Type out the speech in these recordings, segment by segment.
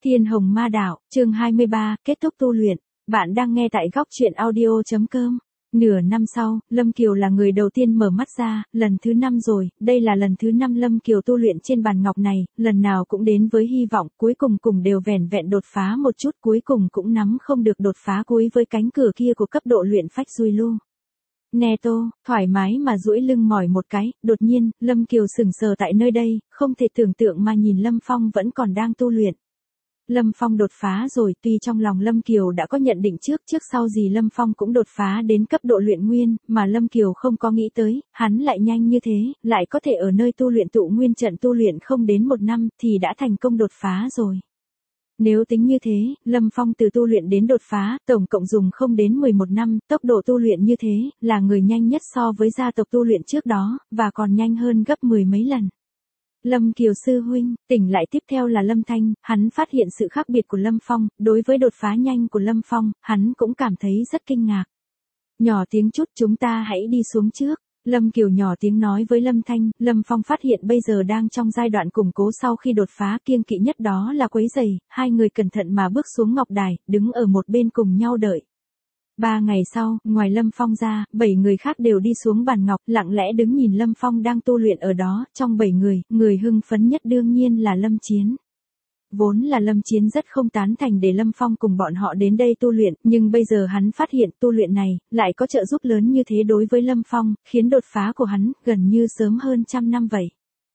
Thiên Hồng Ma Đạo, chương 23, kết thúc tu luyện. Bạn đang nghe tại góc truyện audio.com. Nửa năm sau, Lâm Kiều là người đầu tiên mở mắt ra, lần thứ 5 rồi, đây là lần thứ 5 Lâm Kiều tu luyện trên bàn ngọc này, lần nào cũng đến với hy vọng, cuối cùng đều vẻn vẹn đột phá một chút, cuối cùng cũng nắm không được đột phá cuối với cánh cửa kia của cấp độ luyện phách Duy Lu. Nè Tô, thoải mái mà duỗi lưng mỏi một cái, đột nhiên, Lâm Kiều sững sờ tại nơi đây, không thể tưởng tượng mà nhìn Lâm Phong vẫn còn đang tu luyện. Lâm Phong đột phá rồi, tuy trong lòng Lâm Kiều đã có nhận định trước sau gì Lâm Phong cũng đột phá đến cấp độ luyện nguyên, mà Lâm Kiều không có nghĩ tới, hắn lại nhanh như thế, lại có thể ở nơi tu luyện tụ nguyên trận tu luyện không đến 1 năm thì đã thành công đột phá rồi. Nếu tính như thế, Lâm Phong từ tu luyện đến đột phá, tổng cộng dùng không đến 11 năm, tốc độ tu luyện như thế, là người nhanh nhất so với gia tộc tu luyện trước đó, và còn nhanh hơn gấp 10 mấy lần. Lâm Kiều sư huynh, tỉnh lại tiếp theo là Lâm Thanh, hắn phát hiện sự khác biệt của Lâm Phong, đối với đột phá nhanh của Lâm Phong, hắn cũng cảm thấy rất kinh ngạc. Nhỏ tiếng chút chúng ta hãy đi xuống trước. Lâm Kiều nhỏ tiếng nói với Lâm Thanh, Lâm Phong phát hiện bây giờ đang trong giai đoạn củng cố sau khi đột phá, kiêng kỵ nhất đó là quấy rầy, hai người cẩn thận mà bước xuống ngọc đài, đứng ở một bên cùng nhau đợi. 3 ngày sau, ngoài Lâm Phong ra, 7 người khác đều đi xuống bàn ngọc, lặng lẽ đứng nhìn Lâm Phong đang tu luyện ở đó, trong 7 người, người hưng phấn nhất đương nhiên là Lâm Chiến. Vốn là Lâm Chiến rất không tán thành để Lâm Phong cùng bọn họ đến đây tu luyện, nhưng bây giờ hắn phát hiện tu luyện này, lại có trợ giúp lớn như thế đối với Lâm Phong, khiến đột phá của hắn, gần như sớm hơn 100 năm vậy.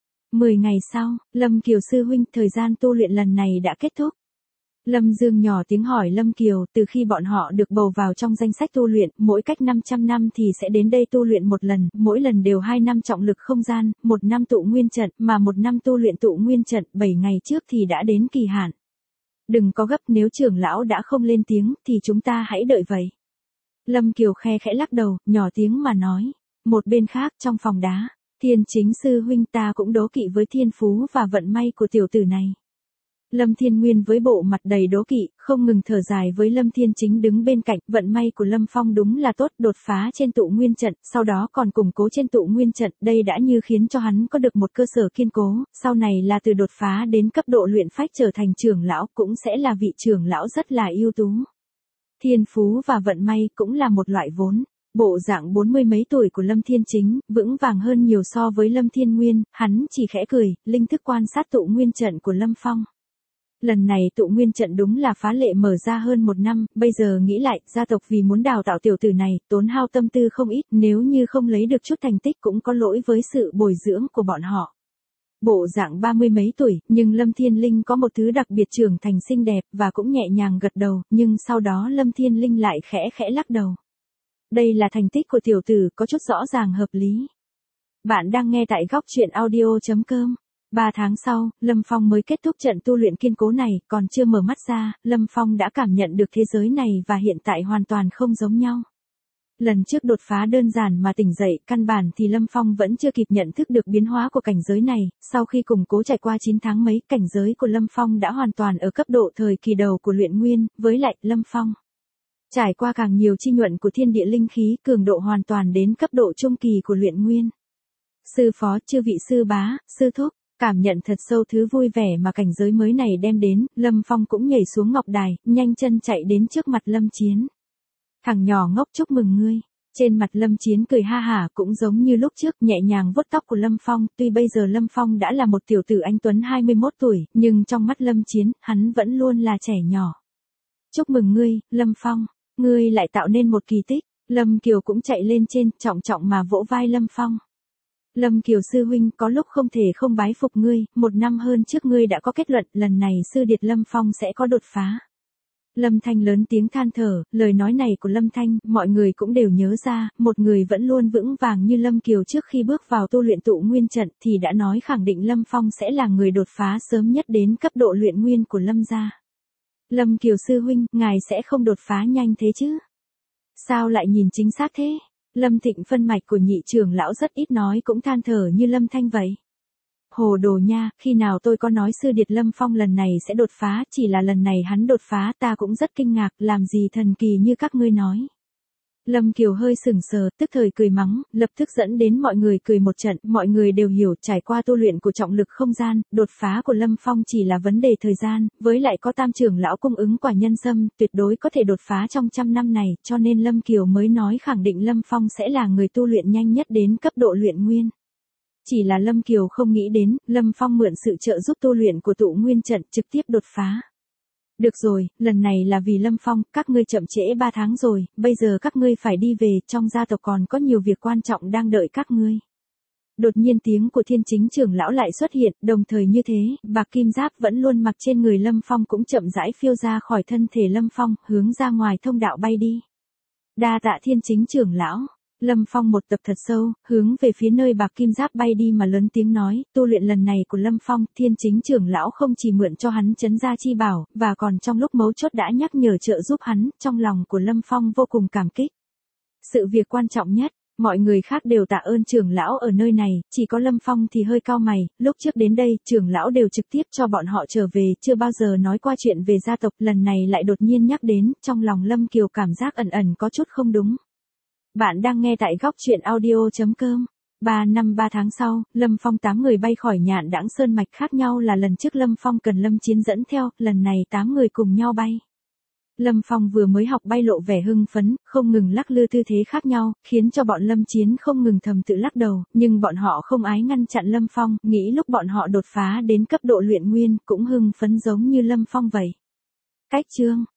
10 ngày sau, Lâm Kiều sư huynh, thời gian tu luyện lần này đã kết thúc. Lâm Dương nhỏ tiếng hỏi Lâm Kiều, từ khi bọn họ được bầu vào trong danh sách tu luyện, mỗi cách 500 năm thì sẽ đến đây tu luyện một lần, mỗi lần đều 2 năm trọng lực không gian, 1 năm tụ nguyên trận, mà 1 năm tu luyện tụ nguyên trận, 7 ngày trước thì đã đến kỳ hạn. Đừng có gấp, nếu trưởng lão đã không lên tiếng, thì chúng ta hãy đợi vậy. Lâm Kiều khe khẽ lắc đầu, nhỏ tiếng mà nói. Một bên khác, trong phòng đá, Thiên Chính sư huynh, ta cũng đố kỵ với thiên phú và vận may của tiểu tử này. Lâm Thiên Nguyên với bộ mặt đầy đố kỵ, không ngừng thở dài với Lâm Thiên Chính đứng bên cạnh, vận may của Lâm Phong đúng là tốt, đột phá trên tụ nguyên trận, sau đó còn củng cố trên tụ nguyên trận, đây đã như khiến cho hắn có được một cơ sở kiên cố, sau này là từ đột phá đến cấp độ luyện phách trở thành trưởng lão, cũng sẽ là vị trưởng lão rất là ưu tú. Thiên phú và vận may cũng là một loại vốn. Bộ dạng 40 mấy tuổi của Lâm Thiên Chính, vững vàng hơn nhiều so với Lâm Thiên Nguyên, hắn chỉ khẽ cười, linh thức quan sát tụ nguyên trận của Lâm Phong. Lần này tụ nguyên trận đúng là phá lệ mở ra hơn 1 năm, bây giờ nghĩ lại, gia tộc vì muốn đào tạo tiểu tử này, tốn hao tâm tư không ít, nếu như không lấy được chút thành tích cũng có lỗi với sự bồi dưỡng của bọn họ. Bộ dạng 30 mấy tuổi, nhưng Lâm Thiên Linh có một thứ đặc biệt trưởng thành xinh đẹp, và cũng nhẹ nhàng gật đầu, nhưng sau đó Lâm Thiên Linh lại khẽ lắc đầu. Đây là thành tích của tiểu tử, có chút rõ ràng hợp lý. Bạn đang nghe tại góc truyện audio.com. 3 tháng sau, Lâm Phong mới kết thúc trận tu luyện kiên cố này, còn chưa mở mắt ra, Lâm Phong đã cảm nhận được thế giới này và hiện tại hoàn toàn không giống nhau. Lần trước đột phá đơn giản mà tỉnh dậy, căn bản thì Lâm Phong vẫn chưa kịp nhận thức được biến hóa của cảnh giới này, sau khi củng cố trải qua 9 tháng mấy, cảnh giới của Lâm Phong đã hoàn toàn ở cấp độ thời kỳ đầu của luyện nguyên, với lại, Lâm Phong trải qua càng nhiều chi nhuận của thiên địa linh khí, cường độ hoàn toàn đến cấp độ trung kỳ của luyện nguyên. Sư phó, chư vị sư bá, sư thúc, cảm nhận thật sâu thứ vui vẻ mà cảnh giới mới này đem đến, Lâm Phong cũng nhảy xuống ngọc đài, nhanh chân chạy đến trước mặt Lâm Chiến. Thằng nhỏ ngốc, chúc mừng ngươi. Trên mặt Lâm Chiến cười ha hả, cũng giống như lúc trước, nhẹ nhàng vuốt tóc của Lâm Phong, tuy bây giờ Lâm Phong đã là một tiểu tử anh tuấn 21 tuổi, nhưng trong mắt Lâm Chiến, hắn vẫn luôn là trẻ nhỏ. Chúc mừng ngươi, Lâm Phong, ngươi lại tạo nên một kỳ tích. Lâm Kiều cũng chạy lên trên, trọng trọng mà vỗ vai Lâm Phong. Lâm Kiều sư huynh, có lúc không thể không bái phục ngươi, 1 năm hơn trước ngươi đã có kết luận, lần này sư điệt Lâm Phong sẽ có đột phá. Lâm Thanh lớn tiếng than thở, lời nói này của Lâm Thanh, mọi người cũng đều nhớ ra, một người vẫn luôn vững vàng như Lâm Kiều trước khi bước vào tu luyện tụ nguyên trận thì đã nói khẳng định Lâm Phong sẽ là người đột phá sớm nhất đến cấp độ luyện nguyên của Lâm gia. Lâm Kiều sư huynh, ngài sẽ không đột phá nhanh thế chứ? Sao lại nhìn chính xác thế? Lâm Thịnh phân mạch của nhị trưởng lão rất ít nói cũng than thở như Lâm Thanh vậy. Hồ đồ nha, khi nào tôi có nói sư điệt Lâm Phong lần này sẽ đột phá, chỉ là lần này hắn đột phá ta cũng rất kinh ngạc, làm gì thần kỳ như các ngươi nói. Lâm Kiều hơi sừng sờ, tức thời cười mắng, lập tức dẫn đến mọi người cười một trận, mọi người đều hiểu trải qua tu luyện của trọng lực không gian, đột phá của Lâm Phong chỉ là vấn đề thời gian, với lại có tam trưởng lão cung ứng quả nhân sâm, tuyệt đối có thể đột phá trong 100 năm này, cho nên Lâm Kiều mới nói khẳng định Lâm Phong sẽ là người tu luyện nhanh nhất đến cấp độ luyện nguyên. Chỉ là Lâm Kiều không nghĩ đến, Lâm Phong mượn sự trợ giúp tu luyện của tụ nguyên trận trực tiếp đột phá. Được rồi, lần này là vì Lâm Phong, các ngươi chậm trễ 3 tháng rồi, bây giờ các ngươi phải đi về, trong gia tộc còn có nhiều việc quan trọng đang đợi các ngươi. Đột nhiên tiếng của Thiên Chính trưởng lão lại xuất hiện, đồng thời như thế, bạc kim giáp vẫn luôn mặc trên người Lâm Phong cũng chậm rãi phiêu ra khỏi thân thể Lâm Phong, hướng ra ngoài thông đạo bay đi. Đa tạ Thiên Chính trưởng lão. Lâm Phong một tập thật sâu, hướng về phía nơi bạc kim giáp bay đi mà lớn tiếng nói, tu luyện lần này của Lâm Phong, Thiên Chính trưởng lão không chỉ mượn cho hắn trấn gia chi bảo, và còn trong lúc mấu chốt đã nhắc nhở trợ giúp hắn, trong lòng của Lâm Phong vô cùng cảm kích. Sự việc quan trọng nhất, mọi người khác đều tạ ơn trưởng lão ở nơi này, chỉ có Lâm Phong thì hơi cau mày, lúc trước đến đây, trưởng lão đều trực tiếp cho bọn họ trở về, chưa bao giờ nói qua chuyện về gia tộc, lần này lại đột nhiên nhắc đến, trong lòng Lâm Kiều cảm giác ẩn ẩn có chút không đúng. Bạn đang nghe tại góc truyện audio.com. 3 năm 3 tháng sau, Lâm Phong 8 người bay khỏi Nhạn Đãng Sơn mạch, khác nhau là lần trước Lâm Phong cần Lâm Chiến dẫn theo, lần này 8 người cùng nhau bay. Lâm Phong vừa mới học bay lộ vẻ hưng phấn, không ngừng lắc lư tư thế khác nhau, khiến cho bọn Lâm Chiến không ngừng thầm tự lắc đầu, nhưng bọn họ không ái ngăn chặn Lâm Phong, nghĩ lúc bọn họ đột phá đến cấp độ luyện nguyên, cũng hưng phấn giống như Lâm Phong vậy. Cách chương